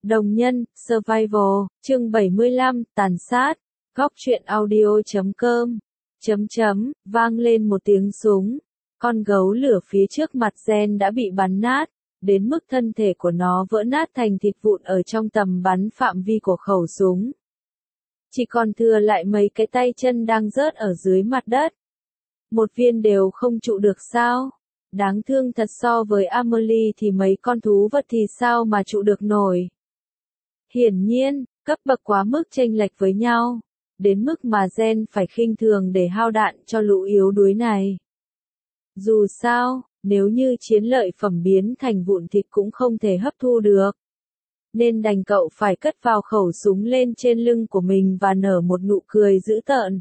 Đồng nhân, Survival, chương 75, tàn sát. Góc truyện audio.com. Vang lên một tiếng súng. Con gấu lửa phía trước mặt Gen đã bị bắn nát, đến mức thân thể của nó vỡ nát thành thịt vụn ở trong tầm bắn phạm vi của khẩu súng. Chỉ còn thừa lại mấy cái tay chân đang rớt ở dưới mặt đất. Một viên đều không trụ được sao? Đáng thương thật, so với Amelie thì mấy con thú vật thì sao mà trụ được nổi. Hiển nhiên, cấp bậc quá mức chênh lệch với nhau, đến mức mà Gen phải khinh thường để hao đạn cho lũ yếu đuối này. Dù sao, nếu như chiến lợi phẩm biến thành vụn thịt cũng không thể hấp thu được, nên đành cậu phải cất vào khẩu súng lên trên lưng của mình và nở một nụ cười dữ tợn.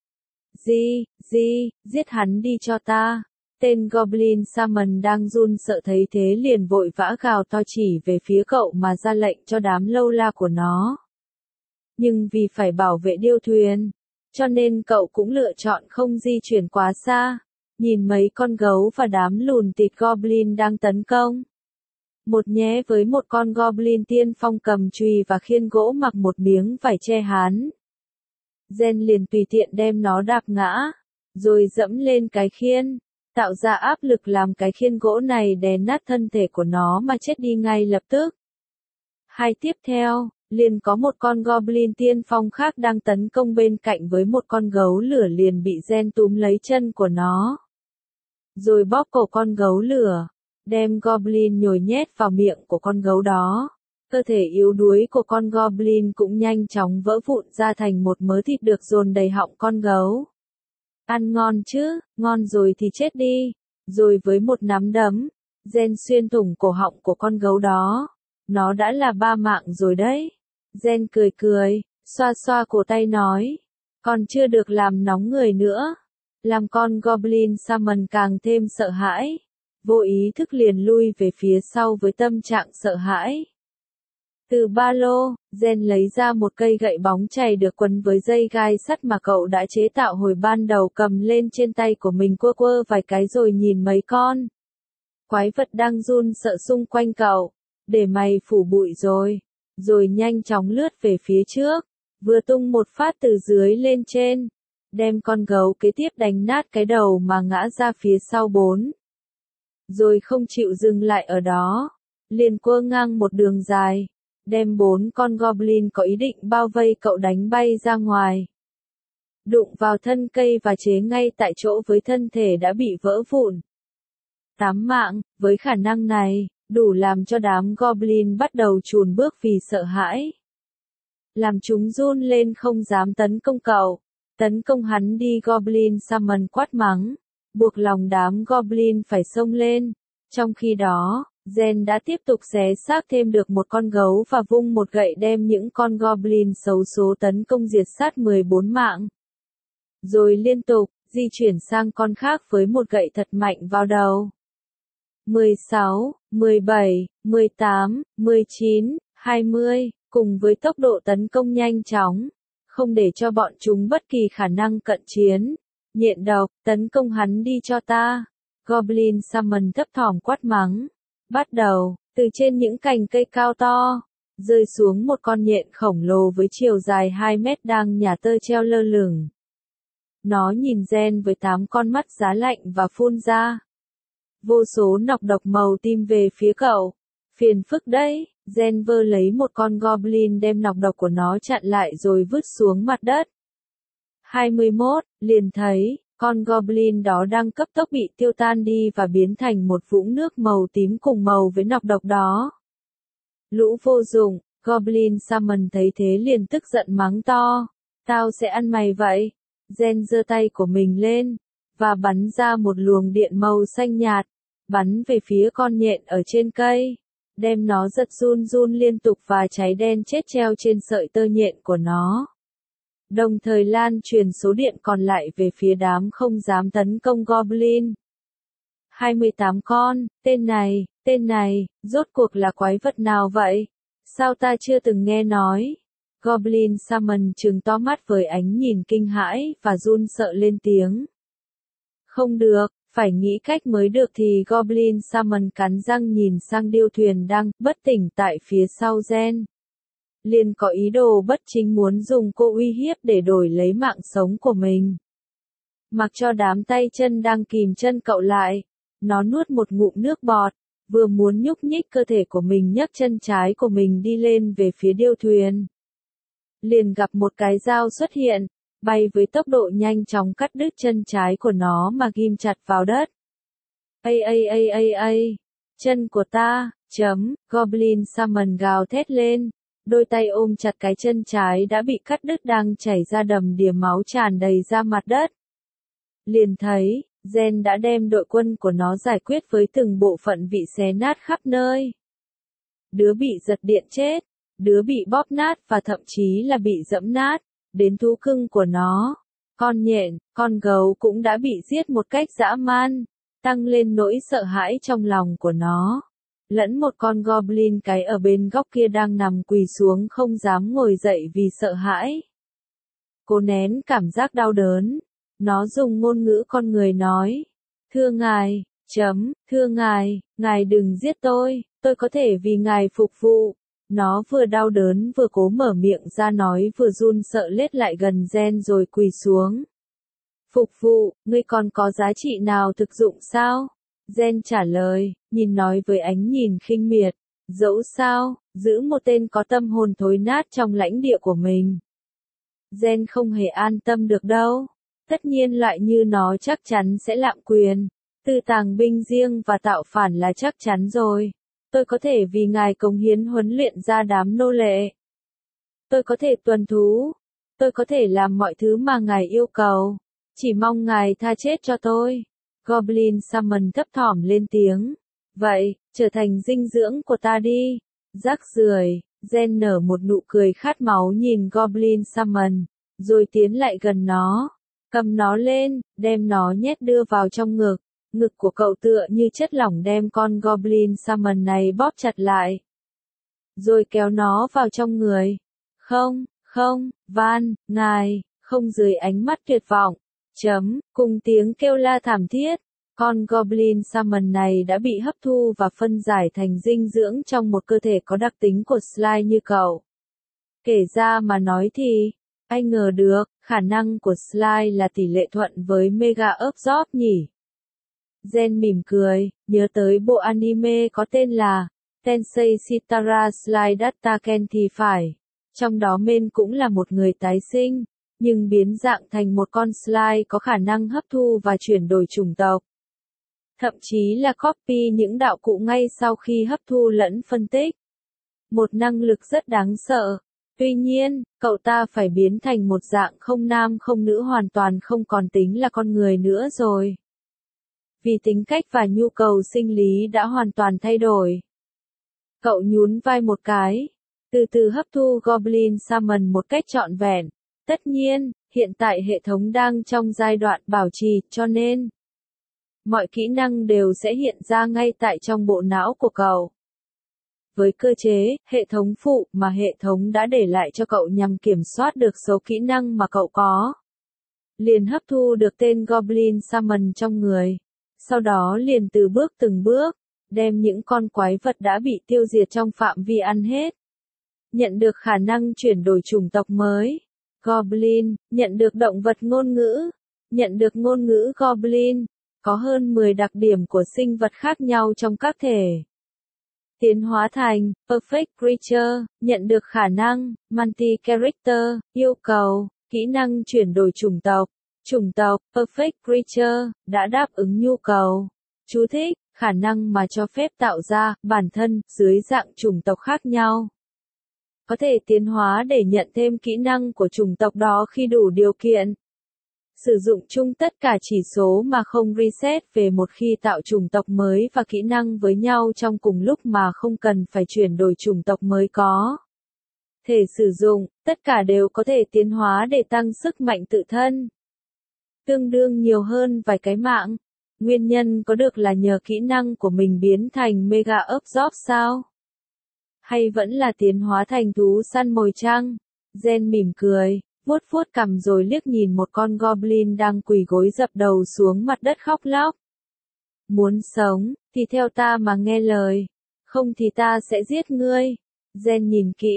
Giết hắn đi cho ta. Tên Goblin Shaman đang run sợ thấy thế liền vội vã gào to chỉ về phía cậu mà ra lệnh cho đám lâu la của nó. Nhưng vì phải bảo vệ điêu thuyền, cho nên cậu cũng lựa chọn không di chuyển quá xa, nhìn mấy con gấu và đám lùn tịt Goblin đang tấn công. Một nhé với một con Goblin tiên phong cầm chùy và khiên gỗ mặc một miếng vải che hắn. Gen liền tùy tiện đem nó đạp ngã, rồi dẫm lên cái khiên, tạo ra áp lực làm cái khiên gỗ này đè nát thân thể của nó mà chết đi ngay lập tức. Hai tiếp theo, liền có một con Goblin tiên phong khác đang tấn công bên cạnh với một con gấu lửa liền bị Gen túm lấy chân của nó, rồi bóp cổ con gấu lửa, đem Goblin nhồi nhét vào miệng của con gấu đó. Cơ thể yếu đuối của con Goblin cũng nhanh chóng vỡ vụn ra thành một mớ thịt được dồn đầy họng con gấu. Ăn ngon chứ, ngon rồi thì chết đi. Rồi với một nắm đấm, Gen xuyên thủng cổ họng của con gấu đó. Nó đã là 3 mạng rồi đấy. Gen cười, xoa xoa cổ tay nói. Còn chưa được làm nóng người nữa. Làm con Goblin Shaman càng thêm sợ hãi. Vô ý thức liền lui về phía sau với tâm trạng sợ hãi. Từ ba lô, Gen lấy ra một cây gậy bóng chày được quấn với dây gai sắt mà cậu đã chế tạo hồi ban đầu, cầm lên trên tay của mình quơ vài cái rồi nhìn mấy con quái vật đang run sợ xung quanh cậu. Để mày phủ bụi rồi nhanh chóng lướt về phía trước, vừa tung một phát từ dưới lên trên, đem con gấu kế tiếp đánh nát cái đầu mà ngã ra phía sau 4. Rồi không chịu dừng lại ở đó, liền quơ ngang một đường dài, đem 4 con Goblin có ý định bao vây cậu đánh bay ra ngoài. Đụng vào thân cây và chế ngay tại chỗ với thân thể đã bị vỡ vụn. 8 mạng, với khả năng này, đủ làm cho đám Goblin bắt đầu chùn bước vì sợ hãi. Làm chúng run lên không dám tấn công cậu. Tấn công hắn đi, Goblin Shaman quát mắng, buộc lòng đám Goblin phải xông lên. Trong khi đó, Gen đã tiếp tục xé xác thêm được một con gấu và vung một gậy đem những con Goblin xấu số tấn công diệt sát 14 mạng. Rồi liên tục, di chuyển sang con khác với một gậy thật mạnh vào đầu. 16, 17, 18, 19, 20, cùng với tốc độ tấn công nhanh chóng, không để cho bọn chúng bất kỳ khả năng cận chiến. Nhện độc, tấn công hắn đi cho ta. Goblin Shaman thấp thỏm quát mắng. Bắt đầu, từ trên những cành cây cao to, rơi xuống một con nhện khổng lồ với chiều dài 2 mét đang nhả tơ treo lơ lửng. Nó nhìn Gen với 8 con mắt giá lạnh và phun ra vô số nọc độc màu tím về phía cậu. Phiền phức đấy. Gen vơ lấy một con Goblin đem nọc độc của nó chặn lại rồi vứt xuống mặt đất. 21, liền thấy con Goblin đó đang cấp tốc bị tiêu tan đi và biến thành một vũng nước màu tím cùng màu với nọc độc đó. Lũ vô dụng. Goblin Shaman thấy thế liền tức giận mắng to. Tao sẽ ăn mày vậy. Gen giơ tay của mình lên và bắn ra một luồng điện màu xanh nhạt, bắn về phía con nhện ở trên cây, đem nó giật run liên tục và cháy đen chết treo trên sợi tơ nhện của nó. Đồng thời lan truyền số điện còn lại về phía đám không dám tấn công Goblin. 28 con, tên này, rốt cuộc là quái vật nào vậy? Sao ta chưa từng nghe nói? Goblin Shaman trừng to mắt với ánh nhìn kinh hãi và run sợ lên tiếng. Không được, phải nghĩ cách mới được thì Goblin Shaman cắn răng nhìn sang điêu thuyền đang bất tỉnh tại phía sau Gen. liền có ý đồ bất chính muốn dùng cô uy hiếp để đổi lấy mạng sống của mình. Mặc cho đám tay chân đang kìm chân cậu lại, nó nuốt một ngụm nước bọt, vừa muốn nhúc nhích cơ thể của mình nhấc chân trái của mình đi lên về phía điêu thuyền. Liền gặp một cái dao xuất hiện, bay với tốc độ nhanh chóng cắt đứt chân trái của nó mà ghim chặt vào đất. Chân của ta, Goblin Summon gào thét lên, đôi tay ôm chặt cái chân trái đã bị cắt đứt đang chảy ra đầm đìa máu tràn đầy ra mặt đất. Liền thấy, Gen đã đem đội quân của nó giải quyết với từng bộ phận bị xé nát khắp nơi. Đứa bị giật điện chết, đứa bị bóp nát và thậm chí là bị dẫm nát, đến thú cưng của nó. Con nhện, con gấu cũng đã bị giết một cách dã man, tăng lên nỗi sợ hãi trong lòng của nó. Lẫn một con goblin cái ở bên góc kia đang nằm quỳ xuống không dám ngồi dậy vì sợ hãi. Cố nén cảm giác đau đớn, nó dùng ngôn ngữ con người nói. Thưa ngài, thưa ngài đừng giết tôi có thể vì ngài phục vụ. Nó vừa đau đớn vừa cố mở miệng ra nói vừa run sợ lết lại gần Gen rồi quỳ xuống. Phục vụ, ngươi còn có giá trị nào thực dụng sao? Gen trả lời, nhìn nói với ánh nhìn khinh miệt. Dẫu sao, giữ một tên có tâm hồn thối nát trong lãnh địa của mình. Gen không hề an tâm được đâu. Tất nhiên loại như nó chắc chắn sẽ lạm quyền, tư tàng binh riêng và tạo phản là chắc chắn rồi. Tôi có thể vì ngài cống hiến huấn luyện ra đám nô lệ. Tôi có thể tuần thú. Tôi có thể làm mọi thứ mà ngài yêu cầu. Chỉ mong ngài tha chết cho tôi. Goblin Summon thấp thỏm lên tiếng. Vậy, trở thành dinh dưỡng của ta đi. Rác rưởi. Gen nở một nụ cười khát máu nhìn Goblin Summon, rồi tiến lại gần nó. Cầm nó lên, đem nó nhét đưa vào trong ngực. Ngực của cậu tựa như chất lỏng đem con Goblin Summon này bóp chặt lại. Rồi kéo nó vào trong người. Không, van, ngài, không dưới ánh mắt tuyệt vọng. Cùng tiếng kêu la thảm thiết. Con Goblin Summon này đã bị hấp thu và phân giải thành dinh dưỡng trong một cơ thể có đặc tính của Sly như cậu. Kể ra mà nói thì, ai ngờ được, khả năng của Sly là tỷ lệ thuận với Mega Absorb nhỉ? Gen mỉm cười, nhớ tới bộ anime có tên là Tensei Shitara Sly Dataken thì phải. Trong đó Men cũng là một người tái sinh, nhưng biến dạng thành một con Sly có khả năng hấp thu và chuyển đổi chủng tộc. Thậm chí là copy những đạo cụ ngay sau khi hấp thu lẫn phân tích. Một năng lực rất đáng sợ. Tuy nhiên, cậu ta phải biến thành một dạng không nam không nữ hoàn toàn không còn tính là con người nữa rồi. Vì tính cách và nhu cầu sinh lý đã hoàn toàn thay đổi. Cậu nhún vai một cái, từ từ hấp thu Goblin Summon một cách trọn vẹn. Tất nhiên, hiện tại hệ thống đang trong giai đoạn bảo trì, cho nên mọi kỹ năng đều sẽ hiện ra ngay tại trong bộ não của cậu. Với cơ chế, hệ thống phụ mà hệ thống đã để lại cho cậu nhằm kiểm soát được số kỹ năng mà cậu có. Liền hấp thu được tên Goblin Summon trong người. Sau đó liền từng bước, đem những con quái vật đã bị tiêu diệt trong phạm vi ăn hết. Nhận được khả năng chuyển đổi chủng tộc mới. Goblin, nhận được động vật ngôn ngữ. Nhận được ngôn ngữ Goblin. Có hơn 10 đặc điểm của sinh vật khác nhau trong các thể. Tiến hóa thành Perfect Creature, nhận được khả năng Multi-Character, yêu cầu, kỹ năng chuyển đổi chủng tộc. Chủng tộc Perfect Creature đã đáp ứng nhu cầu. Chú thích, khả năng mà cho phép tạo ra bản thân dưới dạng chủng tộc khác nhau. Có thể tiến hóa để nhận thêm kỹ năng của chủng tộc đó khi đủ điều kiện. Sử dụng chung tất cả chỉ số mà không reset về một khi tạo chủng tộc mới và kỹ năng với nhau trong cùng lúc mà không cần phải chuyển đổi chủng tộc mới có. Thể sử dụng, tất cả đều có thể tiến hóa để tăng sức mạnh tự thân. Tương đương nhiều hơn vài cái mạng. Nguyên nhân có được là nhờ kỹ năng của mình biến thành Mega Absorb sao? Hay vẫn là tiến hóa thành thú săn mồi chăng? Gen mỉm cười, vuốt cằm rồi liếc nhìn một con Goblin đang quỳ gối dập đầu xuống mặt đất khóc lóc. Muốn sống, thì theo ta mà nghe lời. Không thì ta sẽ giết ngươi. Gen nhìn kỹ,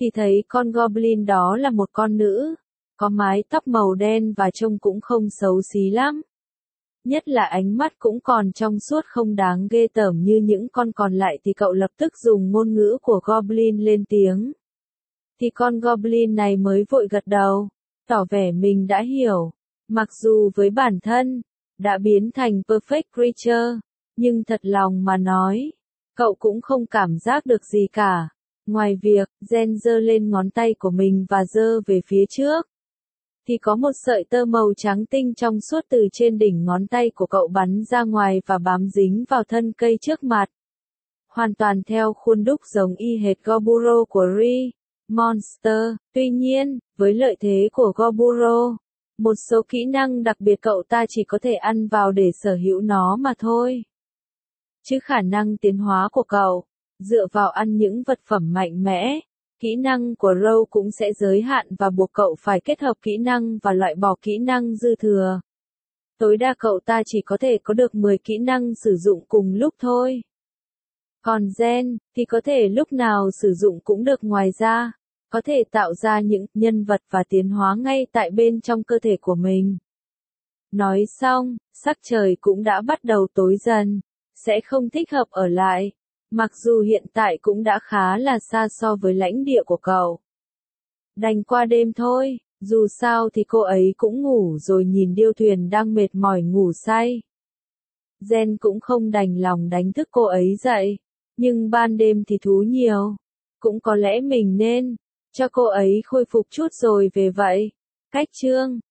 thì thấy con Goblin đó là một con nữ, có mái tóc màu đen và trông cũng không xấu xí lắm. Nhất là ánh mắt cũng còn trong suốt không đáng ghê tởm như những con còn lại thì cậu lập tức dùng ngôn ngữ của Goblin lên tiếng. Thì con Goblin này mới vội gật đầu, tỏ vẻ mình đã hiểu. Mặc dù với bản thân, đã biến thành Perfect Creature, nhưng thật lòng mà nói, cậu cũng không cảm giác được gì cả. Ngoài việc, Jen giơ lên ngón tay của mình và giơ về phía trước, thì có một sợi tơ màu trắng tinh trong suốt từ trên đỉnh ngón tay của cậu bắn ra ngoài và bám dính vào thân cây trước mặt. Hoàn toàn theo khuôn đúc giống y hệt Goburo của Ri Monster. Tuy nhiên, với lợi thế của Goburo, một số kỹ năng đặc biệt cậu ta chỉ có thể ăn vào để sở hữu nó mà thôi. Chứ khả năng tiến hóa của cậu, dựa vào ăn những vật phẩm mạnh mẽ, kỹ năng của Row cũng sẽ giới hạn và buộc cậu phải kết hợp kỹ năng và loại bỏ kỹ năng dư thừa. Tối đa cậu ta chỉ có thể có được 10 kỹ năng sử dụng cùng lúc thôi. Còn Jen, thì có thể lúc nào sử dụng cũng được, ngoài ra, có thể tạo ra những nhân vật và tiến hóa ngay tại bên trong cơ thể của mình. Nói xong, sắc trời cũng đã bắt đầu tối dần, sẽ không thích hợp ở lại. Mặc dù hiện tại cũng đã khá là xa so với lãnh địa của cậu. Đành qua đêm thôi, dù sao thì cô ấy cũng ngủ rồi, nhìn điêu thuyền đang mệt mỏi ngủ say. Jen cũng không đành lòng đánh thức cô ấy dậy, nhưng ban đêm thì thú nhiều. Cũng có lẽ mình nên cho cô ấy khôi phục chút rồi về vậy. Cách chương